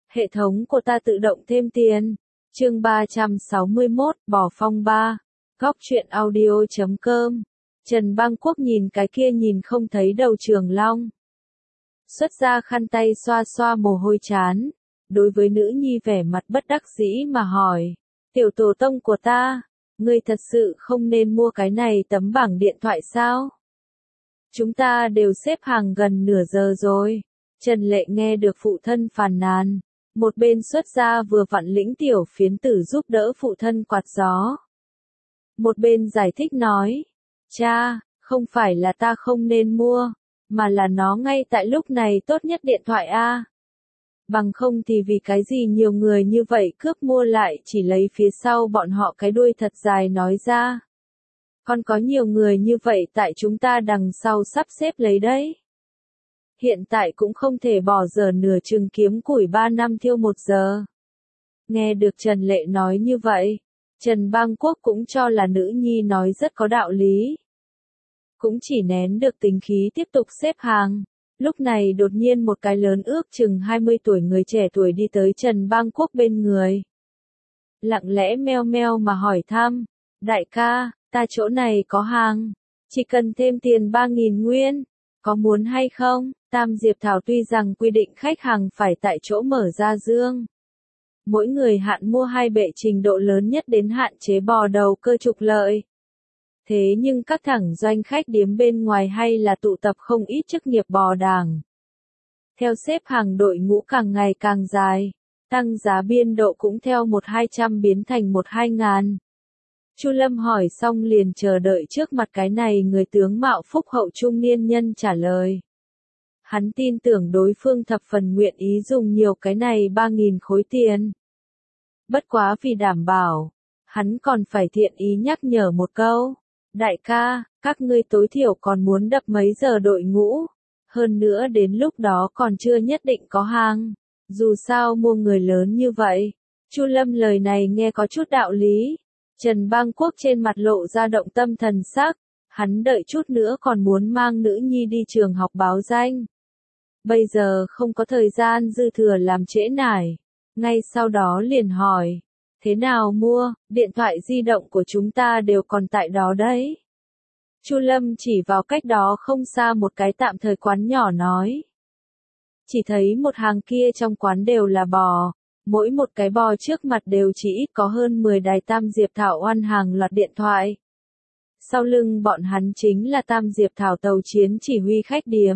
Hệ thống của ta tự động thêm tiền. Chương 361, bỏ phong ba. Góc truyện audio.com. Trần Bang Quốc nhìn cái kia nhìn không thấy đầu Trường Long. Xuất ra khăn tay xoa xoa mồ hôi trán. Đối với nữ nhi vẻ mặt bất đắc dĩ mà hỏi. Tiểu tổ tông của ta, ngươi thật sự không nên mua cái này tấm bảng điện thoại sao? Chúng ta đều xếp hàng gần nửa giờ rồi. Trần Lệ nghe được phụ thân phàn nàn. Một bên xuất gia vừa vặn lĩnh tiểu phiến tử giúp đỡ phụ thân quạt gió. Một bên giải thích nói. Cha, không phải là ta không nên mua, mà là nó ngay tại lúc này tốt nhất điện thoại a. Bằng không thì vì cái gì nhiều người như vậy cướp mua lại chỉ lấy phía sau bọn họ cái đuôi thật dài nói ra. Còn có nhiều người như vậy tại chúng ta đằng sau sắp xếp lấy đấy. Hiện tại cũng không thể bỏ giờ nửa chừng kiếm củi 3 năm thiêu 1 giờ. Nghe được Trần Lệ nói như vậy, Trần Bang Quốc cũng cho là nữ nhi nói rất có đạo lý. Cũng chỉ nén được tính khí tiếp tục xếp hàng. Lúc này đột nhiên một cái lớn ước chừng 20 tuổi người trẻ tuổi đi tới Trần Bang Quốc bên người. Lặng lẽ meo meo mà hỏi thăm. Đại ca, ta chỗ này có hàng. Chỉ cần thêm tiền 3.000 nguyên. Có muốn hay không? Tam Diệp Thảo tuy rằng quy định khách hàng phải tại chỗ mở ra dương. Mỗi người hạn mua 2 bệ trình độ lớn nhất đến hạn chế bò đầu cơ trục lợi. Thế nhưng các thẳng doanh khách điếm bên ngoài hay là tụ tập không ít chức nghiệp bò đàng. Theo xếp hàng đội ngũ càng ngày càng dài, tăng giá biên độ cũng theo 1-200 biến thành 1-2 ngàn. Chu Lâm hỏi xong liền chờ đợi trước mặt cái này người tướng mạo phúc hậu trung niên nhân trả lời. Hắn tin tưởng đối phương thập phần nguyện ý dùng nhiều cái này 3.000 khối tiền. Bất quá vì đảm bảo, hắn còn phải thiện ý nhắc nhở một câu. Đại ca, các ngươi tối thiểu còn muốn đập mấy giờ đội ngũ. Hơn nữa đến lúc đó còn chưa nhất định có hàng. Dù sao mua người lớn như vậy. Chu Lâm lời này nghe có chút đạo lý. Trần Bang Quốc trên mặt lộ ra động tâm thần sắc. Hắn đợi chút nữa còn muốn mang nữ nhi đi trường học báo danh. Bây giờ không có thời gian dư thừa làm trễ nải. Ngay sau đó liền hỏi. Thế nào mua, điện thoại di động của chúng ta đều còn tại đó đấy. Chu Lâm chỉ vào cách đó không xa một cái tạm thời quán nhỏ nói. Chỉ thấy một hàng kia trong quán đều là bò, mỗi một cái bò trước mặt đều chỉ ít có hơn 10 đài Tam Diệp Thảo oan hàng loạt điện thoại. Sau lưng bọn hắn chính là Tam Diệp Thảo tàu chiến chỉ huy khách điếm.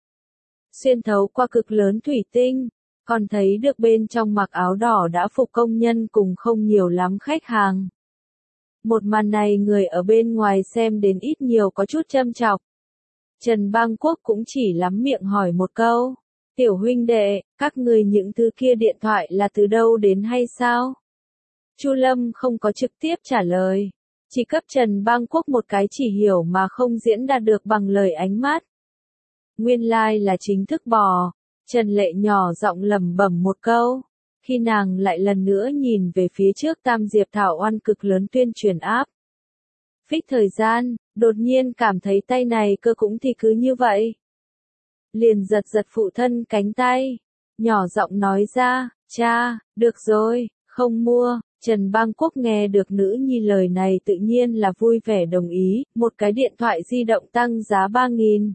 Xuyên thấu qua cực lớn thủy tinh. Còn thấy được bên trong mặc áo đỏ đã phục công nhân cùng không nhiều lắm khách hàng. Một màn này người ở bên ngoài xem đến ít nhiều có chút châm chọc. Trần Bang Quốc cũng chỉ lắm miệng hỏi một câu. Tiểu huynh đệ, các người những thứ kia điện thoại là từ đâu đến hay sao? Chu Lâm không có trực tiếp trả lời. Chỉ cấp Trần Bang Quốc một cái chỉ hiểu mà không diễn đạt được bằng lời ánh mắt. Nguyên lai là chính thức bò. Trần Lệ nhỏ giọng lẩm bẩm một câu, khi nàng lại lần nữa nhìn về phía trước Tam Diệp Thảo oan cực lớn tuyên truyền áp. Phích thời gian, đột nhiên cảm thấy tay này cơ cũng thì cứ như vậy. Liền giật giật phụ thân cánh tay, nhỏ giọng nói ra, cha, được rồi, không mua. Trần Bang Quốc nghe được nữ nhi lời này tự nhiên là vui vẻ đồng ý, một cái điện thoại di động tăng giá 3.000.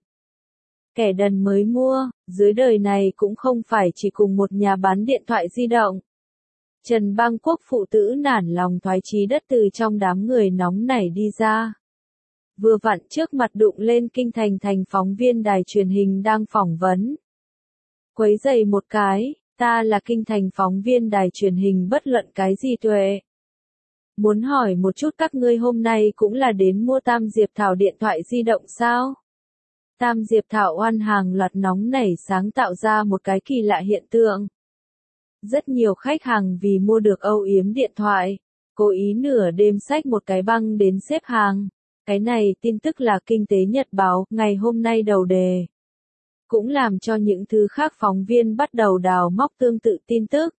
Kẻ đần mới mua, dưới đời này cũng không phải chỉ cùng một nhà bán điện thoại di động. Trần Bang Quốc phụ tử nản lòng thoái chí đất từ trong đám người nóng nảy đi ra. Vừa vặn trước mặt đụng lên Kinh Thành phóng viên đài truyền hình đang phỏng vấn. Quấy giày một cái, ta là Kinh Thành phóng viên đài truyền hình bất luận cái gì tuệ. Muốn hỏi một chút các ngươi hôm nay cũng là đến mua Tam Diệp Thảo điện thoại di động sao? Tam Diệp Thảo oan hàng loạt nóng nảy sáng tạo ra một cái kỳ lạ hiện tượng. Rất nhiều khách hàng vì mua được âu yếm điện thoại, cố ý nửa đêm xách một cái băng đến xếp hàng. Cái này tin tức là Kinh tế Nhật báo, ngày hôm nay đầu đề. Cũng làm cho những thứ khác phóng viên bắt đầu đào móc tương tự tin tức.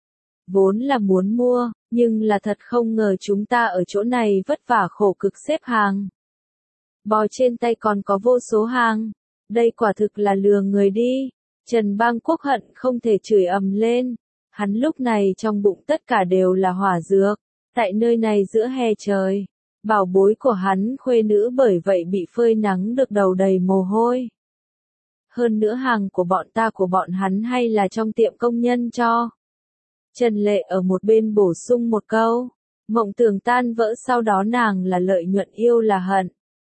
Vốn là muốn mua, nhưng là thật không ngờ chúng ta ở chỗ này vất vả khổ cực xếp hàng. Bò trên tay còn có vô số hàng. Đây quả thực là lừa người đi. Trần Bang Quốc hận không thể chửi ầm lên. Hắn lúc này trong bụng tất cả đều là hỏa dược, tại nơi này giữa hè trời, bảo bối của hắn khuê nữ bởi vậy bị phơi nắng được đầu đầy mồ hôi. Hơn nữa hàng của bọn hắn hay là trong tiệm công nhân cho. Trần Lệ ở một bên bổ sung một câu, mộng tưởng tan vỡ sau đó nàng là lợi nhuận yêu là hận.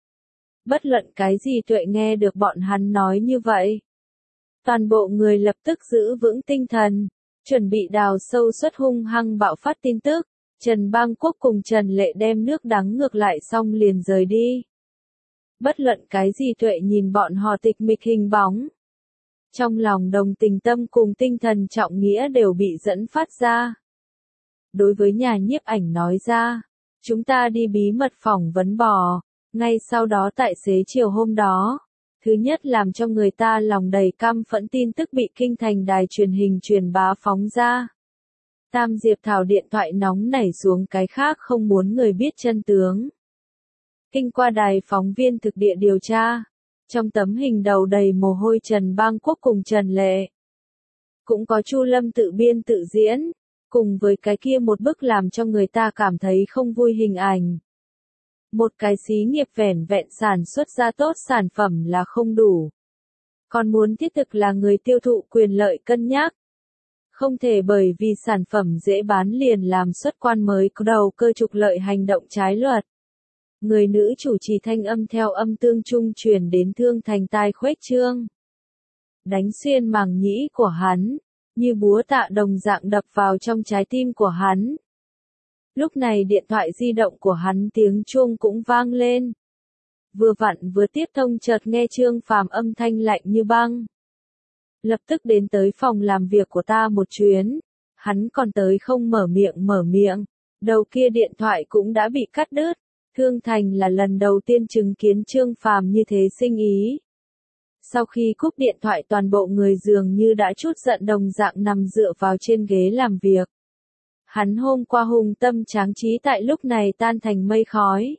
Bất luận cái gì Tuệ nghe được bọn hắn nói như vậy. Toàn bộ người lập tức giữ vững tinh thần, chuẩn bị đào sâu suất hung hăng bạo phát tin tức. Trần Bang Quốc cùng Trần Lệ đem nước đắng ngược lại xong liền rời đi. Bất luận cái gì Tuệ nhìn bọn họ tịch mịch hình bóng. Trong lòng đồng tình tâm cùng tinh thần trọng nghĩa đều bị dẫn phát ra. Đối với nhà nhiếp ảnh nói ra, chúng ta đi bí mật phỏng vấn bò, ngay sau đó tại xế chiều hôm đó. Thứ nhất làm cho người ta lòng đầy căm phẫn tin tức bị kinh thành đài truyền hình truyền bá phóng ra. Tam Diệp Thảo điện thoại nóng nảy xuống cái khác không muốn người biết chân tướng. Kinh qua đài phóng viên thực địa điều tra. Trong tấm hình đầu đầy mồ hôi Trần Bang Quốc cùng Trần Lệ. Cũng có Chu Lâm tự biên tự diễn, cùng với cái kia một bức làm cho người ta cảm thấy không vui hình ảnh. Một cái xí nghiệp vẻn vẹn sản xuất ra tốt sản phẩm là không đủ. Còn muốn thiết thực là người tiêu thụ quyền lợi cân nhắc. Không thể bởi vì sản phẩm dễ bán liền làm xuất quan mới có đầu cơ trục lợi hành động trái luật. Người nữ chủ trì thanh âm theo âm tương trung truyền đến Thương Thành tai khuếch trương. Đánh xuyên màng nhĩ của hắn, như búa tạ đồng dạng đập vào trong trái tim của hắn. Lúc này điện thoại di động của hắn tiếng chuông cũng vang lên. Vừa vặn vừa tiếp thông chợt nghe Trương Phàm âm thanh lạnh như băng. Lập tức đến tới phòng làm việc của ta một chuyến. Hắn còn tới không mở miệng. Đầu kia điện thoại cũng đã bị cắt đứt. Thương Thành là lần đầu tiên chứng kiến Trương Phàm như thế sinh ý. Sau khi cúp điện thoại toàn bộ người dường như đã chút giận đồng dạng nằm dựa vào trên ghế làm việc. Hắn hôm qua hùng tâm tráng trí tại lúc này tan thành mây khói.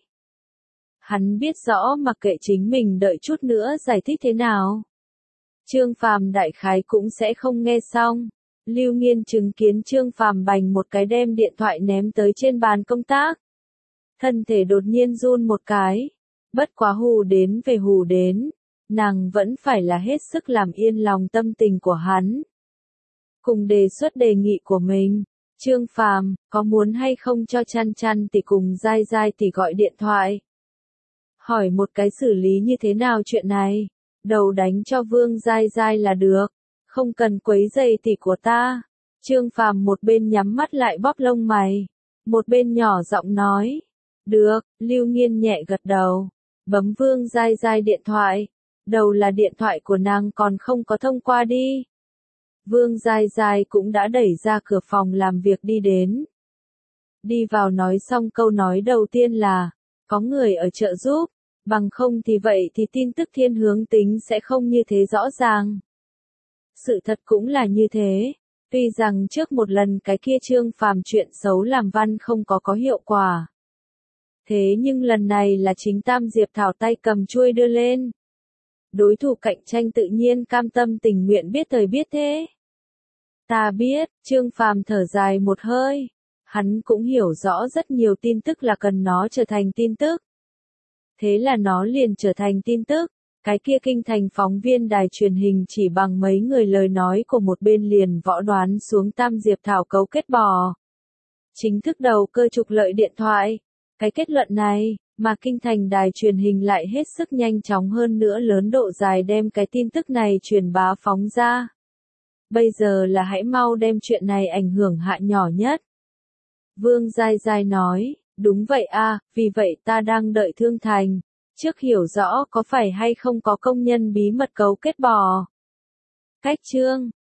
Hắn biết rõ mặc kệ chính mình đợi chút nữa giải thích thế nào. Trương Phàm đại khái cũng sẽ không nghe xong. Lưu Nghiên chứng kiến Trương Phàm bành một cái đem điện thoại ném tới trên bàn công tác. Thân thể đột nhiên run một cái. Bất quá hù đến, nàng vẫn phải là hết sức làm yên lòng tâm tình của hắn. Cùng đề xuất đề nghị của mình, Trương Phàm, có muốn hay không cho Chăn Chăn tỷ cùng Giai Giai tỷ gọi điện thoại? Hỏi một cái xử lý như thế nào chuyện này? Đầu đánh cho Vương Giai Giai là được, không cần quấy rầy tỷ của ta. Trương Phàm một bên nhắm mắt lại bóp lông mày, một bên nhỏ giọng nói. Được, Lưu Nghiên nhẹ gật đầu, bấm Vương Giai Giai điện thoại. Đầu là điện thoại của nàng còn không có thông qua đi. Vương Giai Giai cũng đã đẩy ra cửa phòng làm việc đi đến. Đi vào nói xong câu nói đầu tiên là, có người ở trợ giúp, bằng không thì vậy thì tin tức thiên hướng tính sẽ không như thế rõ ràng. Sự thật cũng là như thế, tuy rằng trước một lần cái kia Trương Phàm chuyện xấu làm văn không có hiệu quả. Thế nhưng lần này là chính Tam Diệp Thảo tay cầm chuôi đưa lên. Đối thủ cạnh tranh tự nhiên cam tâm tình nguyện biết thời biết thế. Ta biết, Trương Phàm thở dài một hơi. Hắn cũng hiểu rõ rất nhiều tin tức là cần nó trở thành tin tức. Thế là nó liền trở thành tin tức. Cái kia kinh thành phóng viên đài truyền hình chỉ bằng mấy người lời nói của một bên liền võ đoán xuống Tam Diệp Thảo cấu kết bò. Chính thức đầu cơ trục lợi điện thoại. Cái kết luận này, mà kinh thành đài truyền hình lại hết sức nhanh chóng hơn nữa lớn độ dài đem cái tin tức này truyền bá phóng ra. Bây giờ là hãy mau đem chuyện này ảnh hưởng hạ nhỏ nhất. Vương Giai Giai nói, đúng vậy a, vì vậy ta đang đợi Thương Thành. Trước hiểu rõ có phải hay không có công nhân bí mật cấu kết bò. Cách chương